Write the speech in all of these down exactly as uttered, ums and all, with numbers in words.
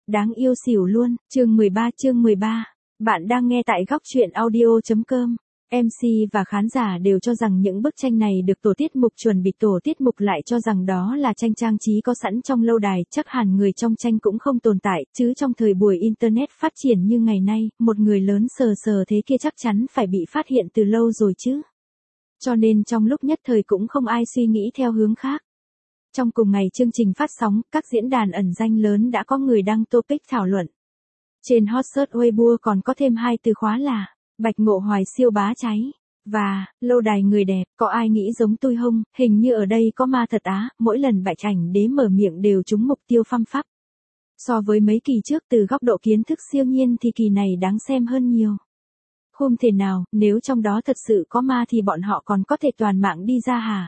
đáng yêu xỉu luôn, chương mười ba chương mười ba. Bạn đang nghe tại góc truyện audio.com. em xê và khán giả đều cho rằng những bức tranh này được tổ tiết mục chuẩn bị, tổ tiết mục lại cho rằng đó là tranh trang trí có sẵn trong lâu đài, chắc hẳn người trong tranh cũng không tồn tại, chứ trong thời buổi Internet phát triển như ngày nay, một người lớn sờ sờ thế kia chắc chắn phải bị phát hiện từ lâu rồi chứ. Cho nên trong lúc nhất thời cũng không ai suy nghĩ theo hướng khác. Trong cùng ngày chương trình phát sóng, các diễn đàn ẩn danh lớn đã có người đăng topic thảo luận. Trên hot search Weibo còn có thêm hai từ khóa là Bạch Ngộ Hoài siêu bá cháy và lâu đài người đẹp, có ai nghĩ giống tôi không? Hình như ở đây có ma thật á, mỗi lần Bạch Ảnh Đế mở miệng đều trúng mục tiêu phăm phắp. So với mấy kỳ trước từ góc độ kiến thức siêu nhiên thì kỳ này đáng xem hơn nhiều. Không thể nào, nếu trong đó thật sự có ma thì bọn họ còn có thể toàn mạng đi ra hả?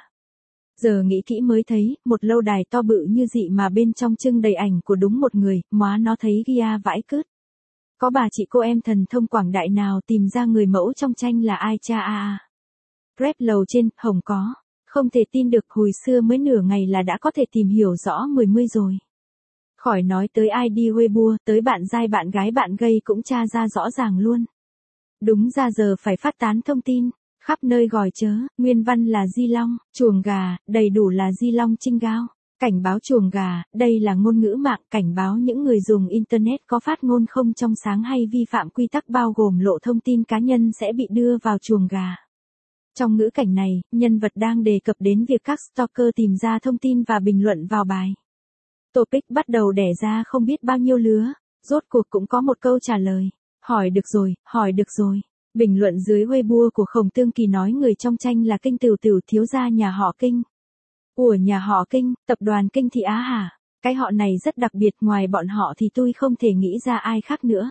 Giờ nghĩ kỹ mới thấy, một lâu đài to bự như dị mà bên trong trưng đầy ảnh của đúng một người, móa nó thấy ghia vãi cứt. Có bà chị cô em thần thông quảng đại nào tìm ra người mẫu trong tranh là ai cha a à. Rep lầu trên, hồng có. Không thể tin được, hồi xưa mới nửa ngày là đã có thể tìm hiểu rõ mười mươi rồi. Khỏi nói tới i đê Weibo, tới bạn giai bạn gái bạn gay cũng tra ra rõ ràng luôn. Đúng ra giờ phải phát tán thông tin. Khắp nơi gọi chớ, nguyên văn là Di Long, chuồng gà, đầy đủ là Di Long Trinh Gao. Cảnh báo chuồng gà, đây là ngôn ngữ mạng cảnh báo những người dùng Internet có phát ngôn không trong sáng hay vi phạm quy tắc bao gồm lộ thông tin cá nhân sẽ bị đưa vào chuồng gà. Trong ngữ cảnh này, nhân vật đang đề cập đến việc các stalker tìm ra thông tin và bình luận vào bài. Topic bắt đầu đẻ ra không biết bao nhiêu lứa, rốt cuộc cũng có một câu trả lời. Hỏi được rồi, hỏi được rồi. Bình luận dưới Weibo của Khổng Tương Kỳ nói người trong tranh là Kinh Tửu Tửu, thiếu gia nhà họ Kinh. Của nhà họ Kinh, tập đoàn Kinh Thị Á hả? Cái họ này rất đặc biệt, ngoài bọn họ thì tôi không thể nghĩ ra ai khác nữa.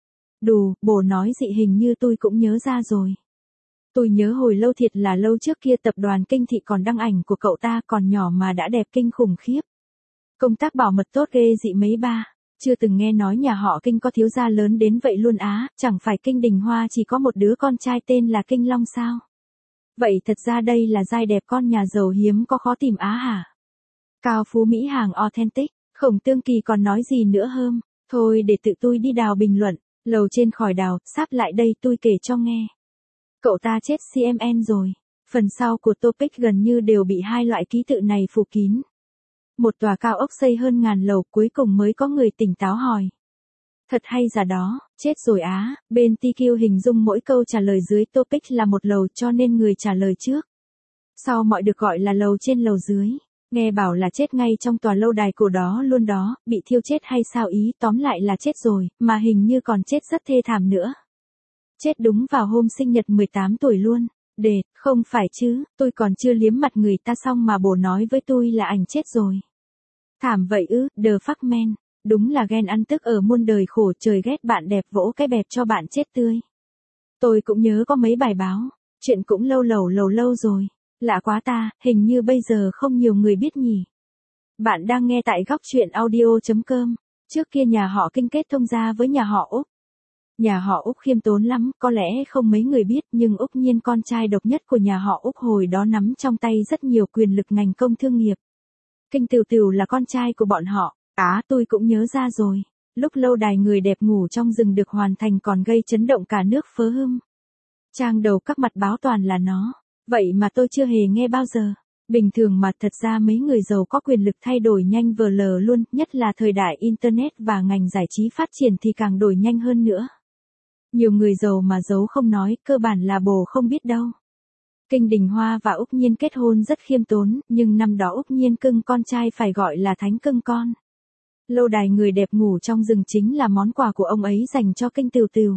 Đù, bồ nói dị hình như tôi cũng nhớ ra rồi. Tôi nhớ hồi lâu thiệt là lâu trước kia tập đoàn Kinh Thị còn đăng ảnh của cậu ta còn nhỏ mà đã đẹp kinh khủng khiếp. Công tác bảo mật tốt ghê dị mấy ba. Chưa từng nghe nói nhà họ Kinh có thiếu gia lớn đến vậy luôn á, chẳng phải Kinh Đình Hoa chỉ có một đứa con trai tên là Kinh Long sao? Vậy thật ra đây là giai đẹp con nhà giàu hiếm có khó tìm á hả? Cao phú Mỹ hàng authentic, Khổng Tương Kỳ còn nói gì nữa hơn? Thôi để tự tôi đi đào bình luận, lầu trên khỏi đào, sắp lại đây tôi kể cho nghe. Cậu ta chết xê em en rồi. Phần sau của topic gần như đều bị hai loại ký tự này phủ kín. Một tòa cao ốc xây hơn ngàn lầu cuối cùng mới có người tỉnh táo hỏi. Thật hay giả đó, chết rồi á, bên tê quy hình dung mỗi câu trả lời dưới topic là một lầu cho nên người trả lời trước. Sau mọi được gọi là lầu trên lầu dưới, nghe bảo là chết ngay trong tòa lâu đài cổ đó luôn đó, bị thiêu chết hay sao ý, tóm lại là chết rồi, mà hình như còn chết rất thê thảm nữa. Chết đúng vào hôm sinh nhật mười tám tuổi luôn. Đệt, không phải chứ, tôi còn chưa liếm mặt người ta xong mà bồ nói với tôi là ảnh chết rồi. Thảm vậy ư, the fuck man, đúng là ghen ăn tức ở muôn đời khổ, trời ghét bạn đẹp vỗ cái bẹp cho bạn chết tươi. Tôi cũng nhớ có mấy bài báo, chuyện cũng lâu lầu lầu lâu rồi, lạ quá ta, hình như bây giờ không nhiều người biết nhỉ. Bạn đang nghe tại góc truyện audio.com, trước kia nhà họ Kinh kết thông gia với nhà họ Úc. Nhà họ Úc khiêm tốn lắm, có lẽ không mấy người biết nhưng Úc Nhiên con trai độc nhất của nhà họ Úc hồi đó nắm trong tay rất nhiều quyền lực ngành công thương nghiệp. Kinh Tửu Tửu là con trai của bọn họ, á tôi cũng nhớ ra rồi, lúc lâu đài người đẹp ngủ trong rừng được hoàn thành còn gây chấn động cả nước phớ hưng. Trang đầu các mặt báo toàn là nó, vậy mà tôi chưa hề nghe bao giờ. Bình thường mà thật ra mấy người giàu có quyền lực thay đổi nhanh vờ lờ luôn, nhất là thời đại Internet và ngành giải trí phát triển thì càng đổi nhanh hơn nữa. Nhiều người giàu mà giấu không nói, cơ bản là bồ không biết đâu. Kinh Đình Hoa và Úc Nhiên kết hôn rất khiêm tốn, nhưng năm đó Úc Nhiên cưng con trai phải gọi là thánh cưng con. Lâu đài người đẹp ngủ trong rừng chính là món quà của ông ấy dành cho Kinh Tửu Tửu.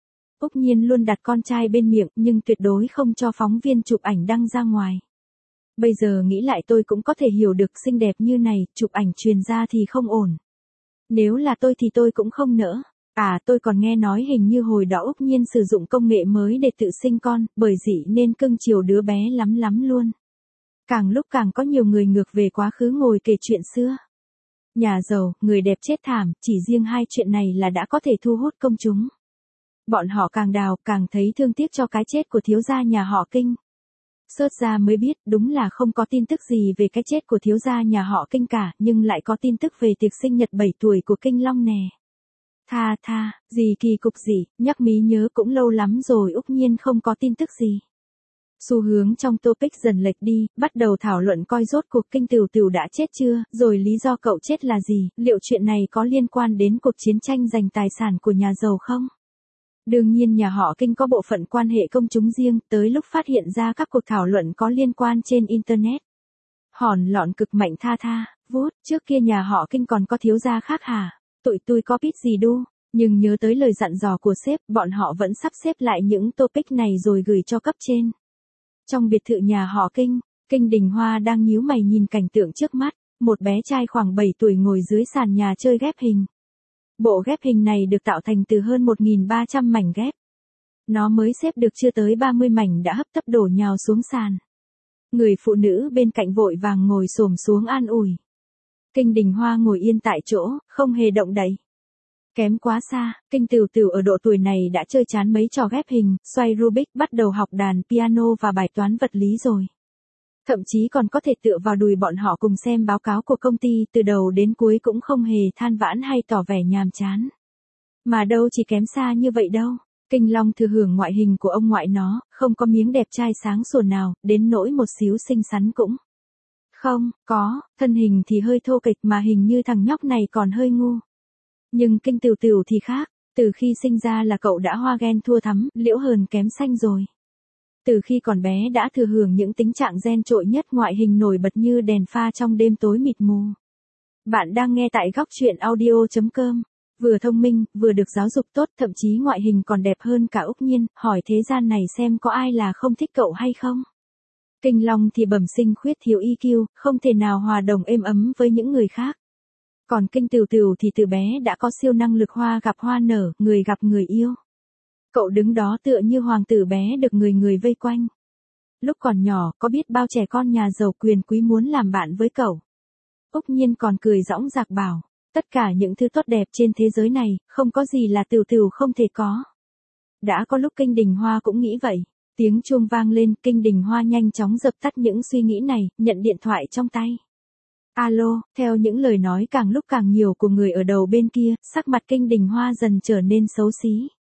Úc Nhiên luôn đặt con trai bên miệng nhưng tuyệt đối không cho phóng viên chụp ảnh đăng ra ngoài. Bây giờ nghĩ lại tôi cũng có thể hiểu được, xinh đẹp như này, chụp ảnh truyền ra thì không ổn. Nếu là tôi thì tôi cũng không nỡ. À tôi còn nghe nói hình như hồi đó Úc Nhiên sử dụng công nghệ mới để tự sinh con, bởi dị nên cưng chiều đứa bé lắm lắm luôn. Càng lúc càng có nhiều người ngược về quá khứ ngồi kể chuyện xưa. Nhà giàu, người đẹp chết thảm, chỉ riêng hai chuyện này là đã có thể thu hút công chúng. Bọn họ càng đào càng thấy thương tiếc cho cái chết của thiếu gia nhà họ Kinh. Search ra mới biết đúng là không có tin tức gì về cái chết của thiếu gia nhà họ Kinh cả, nhưng lại có tin tức về tiệc sinh nhật bảy tuổi của Kinh Long nè. Tha tha, gì kỳ cục gì, nhắc mí nhớ cũng lâu lắm rồi Úc Nhiên không có tin tức gì. Xu hướng trong topic dần lệch đi, bắt đầu thảo luận coi rốt cuộc Kinh Tửu Tửu đã chết chưa, rồi lý do cậu chết là gì, liệu chuyện này có liên quan đến cuộc chiến tranh giành tài sản của nhà giàu không? Đương nhiên nhà họ Kinh có bộ phận quan hệ công chúng riêng, tới lúc phát hiện ra các cuộc thảo luận có liên quan trên Internet. Hòn lọn cực mạnh tha tha, vút, trước kia nhà họ Kinh còn có thiếu gia khác hả? Tụi tôi có biết gì đu, nhưng nhớ tới lời dặn dò của sếp, bọn họ vẫn sắp xếp lại những topic này rồi gửi cho cấp trên. Trong biệt thự nhà họ Kinh, Kinh Đình Hoa đang nhíu mày nhìn cảnh tượng trước mắt, một bé trai khoảng bảy tuổi ngồi dưới sàn nhà chơi ghép hình. Bộ ghép hình này được tạo thành từ hơn một nghìn ba trăm mảnh ghép. Nó mới xếp được chưa tới ba mươi mảnh đã hấp tấp đổ nhào xuống sàn. Người phụ nữ bên cạnh vội vàng ngồi xổm xuống an ủi. Kinh Đình Hoa ngồi yên tại chỗ, không hề động đậy. Kém quá xa, Kinh Tửu Tửu ở độ tuổi này đã chơi chán mấy trò ghép hình, xoay Rubik, bắt đầu học đàn piano và bài toán vật lý rồi. Thậm chí còn có thể tựa vào đùi bọn họ cùng xem báo cáo của công ty, từ đầu đến cuối cũng không hề than vãn hay tỏ vẻ nhàm chán. Mà đâu chỉ kém xa như vậy đâu. Kinh Long thừa hưởng ngoại hình của ông ngoại nó, không có miếng đẹp trai sáng sủa nào, đến nỗi một xíu xinh xắn cũng không có, thân hình thì hơi thô kệch mà hình như thằng nhóc này còn hơi ngu. Nhưng Kinh Tửu Tửu thì khác, từ khi sinh ra là cậu đã hoa ghen thua thắm, liễu hờn kém xanh rồi. Từ khi còn bé đã thừa hưởng những tính trạng gen trội nhất, ngoại hình nổi bật như đèn pha trong đêm tối mịt mù. Bạn đang nghe tại góc truyện audio chấm com. Vừa thông minh, vừa được giáo dục tốt, thậm chí ngoại hình còn đẹp hơn cả Úc Nhiên, hỏi thế gian này xem có ai là không thích cậu hay không? Kinh Long thì bẩm sinh khuyết thiếu i kiu, không thể nào hòa đồng êm ấm với những người khác. Còn Kinh Tửu Tửu thì từ bé đã có siêu năng lực hoa gặp hoa nở, người gặp người yêu. Cậu đứng đó tựa như hoàng tử bé được người người vây quanh. Lúc còn nhỏ, có biết bao trẻ con nhà giàu quyền quý muốn làm bạn với cậu. Úc Nhiên còn cười dõng dạc bảo, tất cả những thứ tốt đẹp trên thế giới này, không có gì là Tửu Tửu không thể có. Đã có lúc Kinh Đình Hoa cũng nghĩ vậy. Tiếng chuông vang lên, Kinh Đình Hoa nhanh chóng dập tắt những suy nghĩ này, nhận điện thoại trong tay. Alo, theo những lời nói càng lúc càng nhiều của người ở đầu bên kia, sắc mặt Kinh Đình Hoa dần trở nên xấu xí.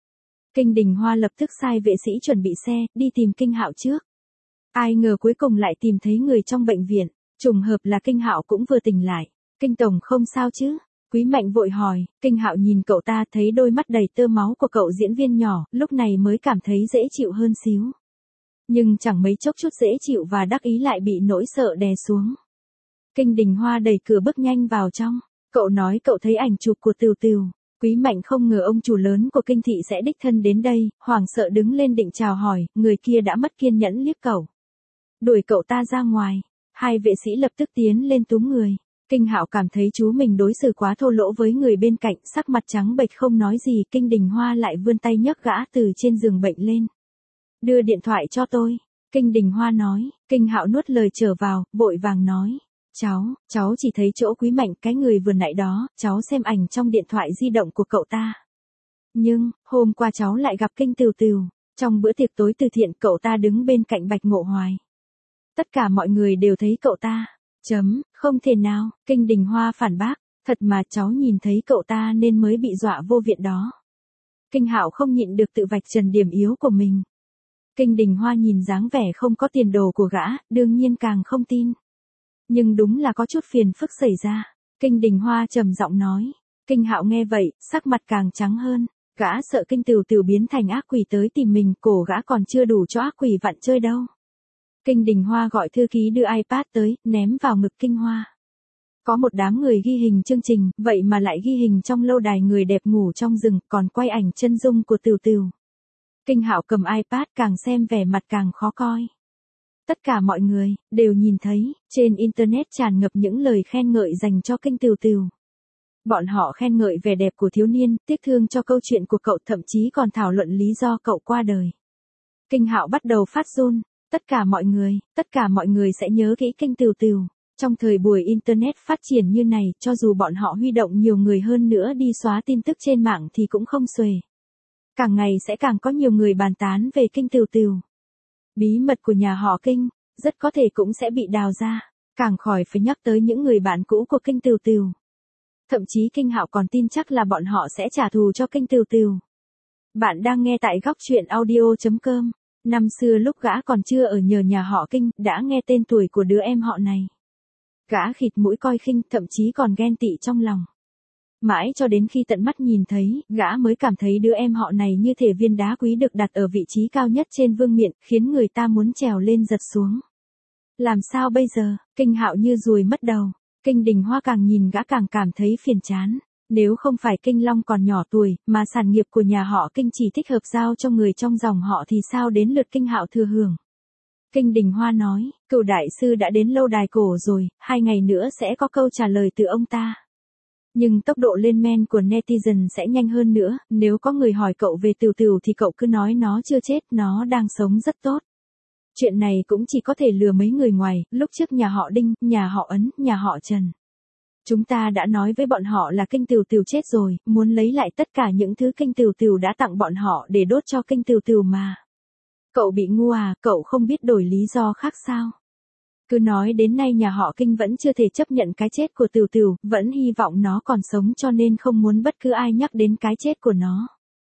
Kinh Đình Hoa lập tức sai vệ sĩ chuẩn bị xe, đi tìm Kinh Hạo trước. Ai ngờ cuối cùng lại tìm thấy người trong bệnh viện, trùng hợp là Kinh Hạo cũng vừa tỉnh lại. Kinh Tổng không sao chứ? Quý Mạnh vội hỏi. Kinh Hạo nhìn cậu ta, thấy đôi mắt đầy tơ máu của cậu diễn viên nhỏ, lúc này mới cảm thấy dễ chịu hơn xíu. Nhưng chẳng mấy chốc chút dễ chịu và đắc ý lại bị nỗi sợ đè xuống. Kinh Đình Hoa đẩy cửa bước nhanh vào trong. Cậu nói cậu thấy ảnh chụp của Tửu Tửu. Quý Mạnh không ngờ ông chủ lớn của Kinh thị sẽ đích thân đến đây, hoảng sợ đứng lên định chào hỏi, người kia đã mất kiên nhẫn liếc cậu. Đuổi cậu ta ra ngoài. Hai vệ sĩ lập tức tiến lên túm người. Kinh Hạo cảm thấy chú mình đối xử quá thô lỗ với người bên cạnh, sắc mặt trắng bệch không nói gì. Kinh Đình Hoa lại vươn tay nhấc gã từ trên giường bệnh lên. Đưa điện thoại cho tôi. Kinh Đình Hoa nói. Kinh Hạo nuốt lời trở vào, vội vàng nói. Cháu, cháu chỉ thấy chỗ Quý Mạnh, cái người vừa nãy đó, cháu xem ảnh trong điện thoại di động của cậu ta. Nhưng, hôm qua cháu lại gặp Kinh Tửu Tửu, trong bữa tiệc tối từ thiện cậu ta đứng bên cạnh Bạch Ngộ Hoài. Tất cả mọi người đều thấy cậu ta. Chấm, không thể nào, Kinh Đình Hoa phản bác, thật mà cháu nhìn thấy cậu ta nên mới bị dọa vô viện đó. Kinh Hạo không nhịn được tự vạch trần điểm yếu của mình. Kinh Đình Hoa nhìn dáng vẻ không có tiền đồ của gã, đương nhiên càng không tin. Nhưng đúng là có chút phiền phức xảy ra. Kinh Đình Hoa trầm giọng nói. Kinh Hạo nghe vậy, sắc mặt càng trắng hơn. Gã sợ Kinh Tửu Tửu biến thành ác quỷ tới tìm mình, cổ gã còn chưa đủ cho ác quỷ vặn chơi đâu. Kinh Đình Hoa gọi thư ký đưa iPad tới, ném vào ngực Kinh Hoa. Có một đám người ghi hình chương trình, vậy mà lại ghi hình trong lâu đài người đẹp ngủ trong rừng, còn quay ảnh chân dung của Tửu Tửu. Kinh Hạo cầm iPad càng xem vẻ mặt càng khó coi. Tất cả mọi người đều nhìn thấy, trên internet tràn ngập những lời khen ngợi dành cho Kinh Tửu Tửu. Bọn họ khen ngợi vẻ đẹp của thiếu niên, tiếc thương cho câu chuyện của cậu, thậm chí còn thảo luận lý do cậu qua đời. Kinh Hạo bắt đầu phát run. Tất cả mọi người, tất cả mọi người sẽ nhớ kỹ Kinh Tửu Tửu. Trong thời buổi internet phát triển như này, cho dù bọn họ huy động nhiều người hơn nữa đi xóa tin tức trên mạng thì cũng không xuể. Càng ngày sẽ càng có nhiều người bàn tán về Kinh Tửu Tửu. Bí mật của nhà họ Kinh, rất có thể cũng sẽ bị đào ra, càng khỏi phải nhắc tới những người bạn cũ của Kinh Tửu Tửu. Thậm chí Kinh Hạo còn tin chắc là bọn họ sẽ trả thù cho Kinh Từu Từu. Bạn đang nghe tại góc truyện audio.com. Năm xưa lúc gã còn chưa ở nhờ nhà họ Kinh, đã nghe tên tuổi của đứa em họ này. Gã khịt mũi coi khinh, thậm chí còn ghen tị trong lòng. Mãi cho đến khi tận mắt nhìn thấy, gã mới cảm thấy đứa em họ này như thể viên đá quý được đặt ở vị trí cao nhất trên vương miện, khiến người ta muốn trèo lên giật xuống. Làm sao bây giờ? Kinh Hạo như ruồi mất đầu. Kinh Đình Hoa càng nhìn gã càng cảm thấy phiền chán. Nếu không phải Kinh Long còn nhỏ tuổi, mà sản nghiệp của nhà họ Kinh chỉ thích hợp giao cho người trong dòng họ thì sao đến lượt Kinh Hạo thừa hưởng. Kinh Đình Hoa nói, Cửu đại sư đã đến lâu đài cổ rồi, hai ngày nữa sẽ có câu trả lời từ ông ta. Nhưng tốc độ lên men của netizen sẽ nhanh hơn nữa, nếu có người hỏi cậu về Từu Từu thì cậu cứ nói nó chưa chết, nó đang sống rất tốt. Chuyện này cũng chỉ có thể lừa mấy người ngoài, lúc trước nhà họ Đinh, nhà họ Ấn, nhà họ Trần. Chúng ta đã nói với bọn họ là Kinh Từu Từu chết rồi, muốn lấy lại tất cả những thứ Kinh Từu Từu đã tặng bọn họ để đốt cho Kinh Từu Từu mà. Cậu bị ngu à, cậu không biết đổi lý do khác sao? Cứ nói đến nay nhà họ Kinh vẫn chưa thể chấp nhận cái chết của Từu Từu, vẫn hy vọng nó còn sống cho nên không muốn bất cứ ai nhắc đến cái chết của nó.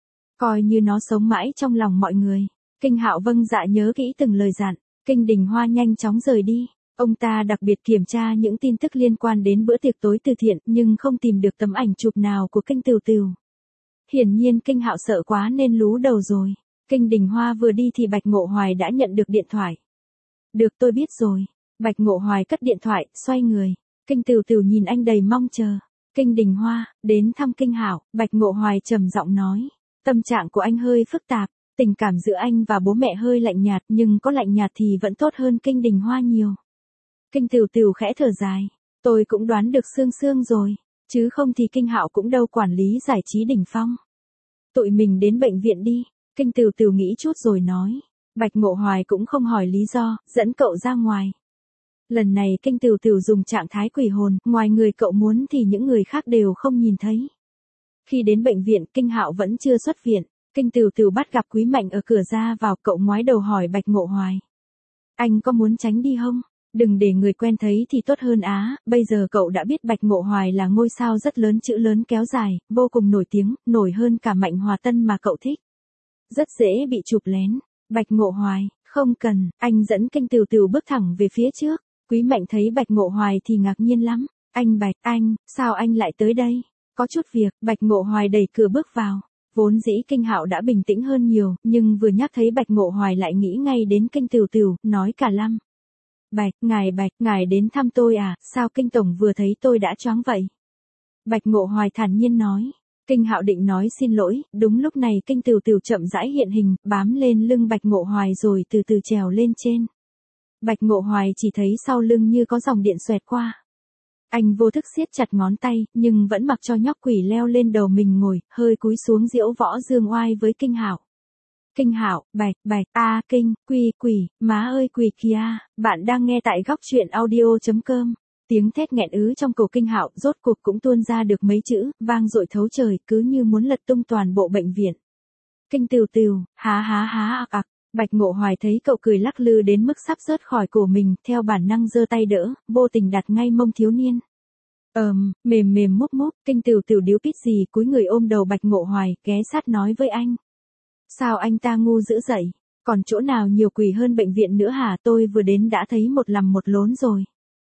Coi như nó sống mãi trong lòng mọi người. Kinh Hạo vâng dạ nhớ kỹ từng lời dặn. Kinh Đình Hoa nhanh chóng rời đi. Ông ta đặc biệt kiểm tra những tin tức liên quan đến bữa tiệc tối từ thiện, nhưng không tìm được tấm ảnh chụp nào của Kinh Từu Từu. Hiển nhiên Kinh Hạo sợ quá nên lú đầu rồi. Kinh Đình Hoa vừa đi thì Bạch Ngộ Hoài đã nhận được điện thoại. Được, tôi biết rồi. Bạch Ngộ Hoài cất điện thoại, xoay người. Kinh Từu Từu nhìn anh đầy mong chờ. Kinh Đình Hoa, đến thăm Kinh Hạo, Bạch Ngộ Hoài trầm giọng nói. Tâm trạng của anh hơi phức tạp, tình cảm giữa anh và bố mẹ hơi lạnh nhạt, nhưng có lạnh nhạt thì vẫn tốt hơn Kinh Đình Hoa nhiều. Kinh Từu Từu khẽ thở dài. Tôi cũng đoán được sương sương rồi, chứ không thì Kinh Hạo cũng đâu quản lý giải trí đỉnh phong. Tụi mình đến bệnh viện đi. Kinh Từu Từu nghĩ chút rồi nói. Bạch Ngộ Hoài cũng không hỏi lý do, dẫn cậu ra ngoài. Lần này Kinh Từu Từu dùng trạng thái quỷ hồn, ngoài người cậu muốn thì những người khác đều không nhìn thấy. Khi đến bệnh viện, Kinh Hạo vẫn chưa xuất viện. Kinh Từu Từu bắt gặp Quý Mạnh ở cửa ra vào, cậu ngoái đầu hỏi Bạch Ngộ Hoài. Anh có muốn tránh đi không? Đừng để người quen thấy thì tốt hơn á, bây giờ cậu đã biết Bạch Ngộ Hoài là ngôi sao rất lớn, chữ lớn kéo dài, vô cùng nổi tiếng, nổi hơn cả Mạnh Hòa Tân mà cậu thích. Rất dễ bị chụp lén. Bạch Ngộ Hoài, không cần, anh dẫn Kinh Từu Từu bước thẳng về phía trước. Quý Mạnh thấy Bạch Ngộ Hoài thì ngạc nhiên lắm. Anh Bạch, anh, sao anh lại tới đây? Có chút việc. Bạch Ngộ Hoài đẩy cửa bước vào. Vốn dĩ Kinh Hạo đã bình tĩnh hơn nhiều, nhưng vừa nhắc thấy Bạch Ngộ Hoài lại nghĩ ngay đến Kinh Từu Từu, nói cả lăm. Bạch, ngài Bạch, ngài đến thăm tôi à, sao Kinh Tổng vừa thấy tôi đã choáng vậy? Bạch Ngộ Hoài thản nhiên nói. Kinh Hạo định nói xin lỗi, đúng lúc này Kinh Từu Từu chậm rãi hiện hình, bám lên lưng Bạch Ngộ Hoài rồi từ từ trèo lên trên. Bạch Ngộ Hoài chỉ thấy sau lưng như có dòng điện xoẹt qua. Anh vô thức siết chặt ngón tay, nhưng vẫn mặc cho nhóc quỷ leo lên đầu mình ngồi, hơi cúi xuống diễu võ dương oai với Kinh Hạo. Kinh Hạo, Bạch, Bạch, a Kinh, quỷ, quỷ, má ơi quỷ kìa, bạn đang nghe tại góc truyện audio.com. Tiếng thét nghẹn ứ trong cổ Kinh Hạo rốt cuộc cũng tuôn ra được mấy chữ, vang dội thấu trời, cứ như muốn lật tung toàn bộ bệnh viện. Kinh Từu Từu, há há há ạc ạc. Bạch Ngộ Hoài thấy cậu cười lắc lư đến mức sắp rớt khỏi cổ mình, theo bản năng giơ tay đỡ, vô tình đặt ngay mông thiếu niên. Ờm, mềm mềm múp múp, Kinh Từu Từu điếu pít gì cúi người ôm đầu Bạch Ngộ Hoài, ghé sát nói với anh. Sao anh ta ngu dữ dậy? Còn chỗ nào nhiều quỷ hơn bệnh viện nữa hả? Tôi vừa đến đã thấy một lằm một lốn rồi.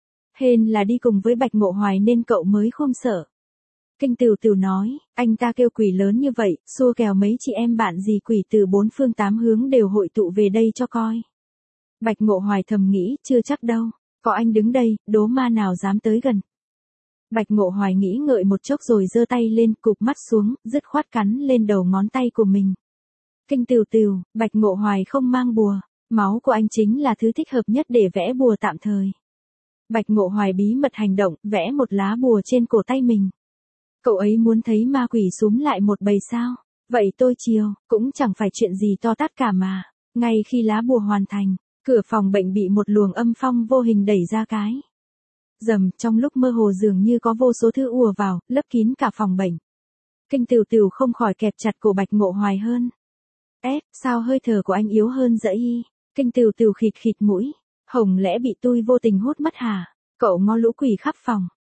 Hên là đi cùng với Bạch Ngộ Hoài nên cậu mới không sợ. Kinh Từu Từu nói, anh ta kêu quỷ lớn như vậy, xua kèo mấy chị em bạn gì quỷ từ bốn phương tám hướng đều hội tụ về đây cho coi. Bạch Ngộ Hoài thầm nghĩ, chưa chắc đâu, có anh đứng đây, đố ma nào dám tới gần. Bạch Ngộ Hoài nghĩ ngợi một chốc rồi giơ tay lên, cụp mắt xuống, dứt khoát cắn lên đầu ngón tay của mình. Kinh Từu Từu, Bạch Ngộ Hoài không mang bùa, máu của anh chính là thứ thích hợp nhất để vẽ bùa tạm thời. Bạch Ngộ Hoài bí mật hành động, vẽ một lá bùa trên cổ tay mình. Cậu ấy muốn thấy ma quỷ xúm lại một bầy sao? Vậy tôi chiều, cũng chẳng phải chuyện gì to tát cả mà. Ngay khi lá bùa hoàn thành, cửa phòng bệnh bị một luồng âm phong vô hình đẩy ra cái. Dầm, trong lúc mơ hồ dường như có vô số thứ ùa vào, lấp kín cả phòng bệnh. Kinh Từu Từu không khỏi kẹp chặt cổ Bạch Ngộ Hoài hơn. Ép, sao hơi thở của anh yếu hơn dậy? Kinh Từu Từu khịt khịt mũi. Hồng lẽ bị tôi vô tình hút mất hả? Cậu ngó lũ quỷ khắp phòng.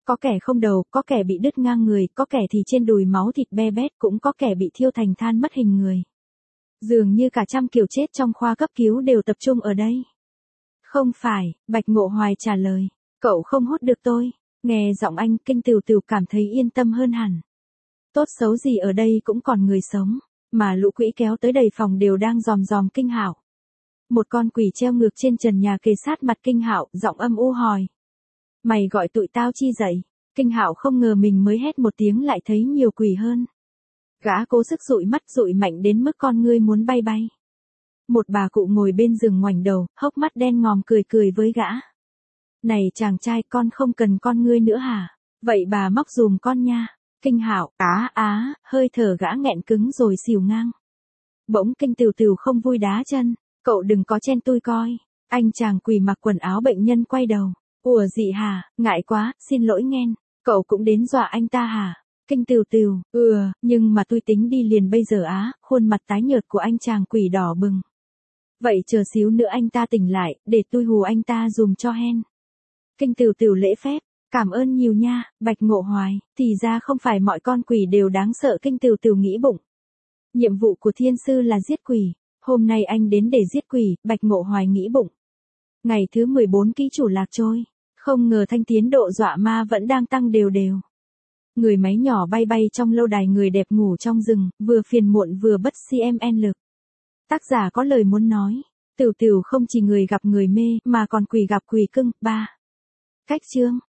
Có kẻ không đầu, có kẻ bị đứt ngang người, có kẻ thì trên đùi máu thịt be bét, cũng có kẻ bị thiêu thành than mất hình người. Dường như cả trăm kiểu chết trong khoa cấp cứu đều tập trung ở đây. Không phải, Bạch Ngộ Hoài trả lời. Cậu không hút được tôi. Nghe giọng anh, Kinh Tửu Tửu cảm thấy yên tâm hơn hẳn. Tốt xấu gì ở đây cũng còn người sống, mà lũ quỷ kéo tới đầy phòng đều đang dòm dòm Kinh Hạo. Một con quỷ treo ngược trên trần nhà kề sát mặt Kinh Hạo, giọng âm u hỏi. Mày gọi tụi tao chi dậy? Kinh Hạo không ngờ mình mới hét một tiếng lại thấy nhiều quỷ hơn. Gã cố sức dụi mắt dụi mạnh đến mức con ngươi muốn bay bay. Một bà cụ ngồi bên giường ngoảnh đầu, hốc mắt đen ngòm cười cười với gã. Này chàng trai, con không cần con ngươi nữa hả? Vậy bà móc dùm con nha. Kinh Hạo, á á, hơi thở gã nghẹn cứng rồi xỉu ngang. Bỗng Kinh Tửu Tửu không vui đá chân. Cậu đừng có chen tui coi. Anh chàng quỷ mặc quần áo bệnh nhân quay đầu. Ủa gì hả, ngại quá, xin lỗi nghen. Cậu cũng đến dọa anh ta hả? Kinh Tửu Tửu, ừ, nhưng mà tôi tính đi liền bây giờ á. Khuôn mặt tái nhợt của anh chàng quỷ đỏ bừng. Vậy chờ xíu nữa anh ta tỉnh lại, để tôi hù anh ta dùm cho hen. Kinh Tửu Tửu lễ phép. Cảm ơn nhiều nha, Bạch Ngộ Hoài. Thì ra không phải mọi con quỷ đều đáng sợ. Kinh Tửu Tửu nghĩ bụng. Nhiệm vụ của thiên sư là giết quỷ. Hôm nay anh đến để giết quỷ, Bạch Ngộ Hoài nghĩ bụng. Ngày thứ mười bốn ký chủ lạc trôi. Không ngờ thanh tiến độ dọa ma vẫn đang tăng đều đều. Người máy nhỏ bay bay trong lâu đài người đẹp ngủ trong rừng, vừa phiền muộn vừa bất cmn lực. Tác giả có lời muốn nói. Tửu Tửu không chỉ người gặp người mê, mà còn quỷ gặp quỷ cưng. ba. Cách chương.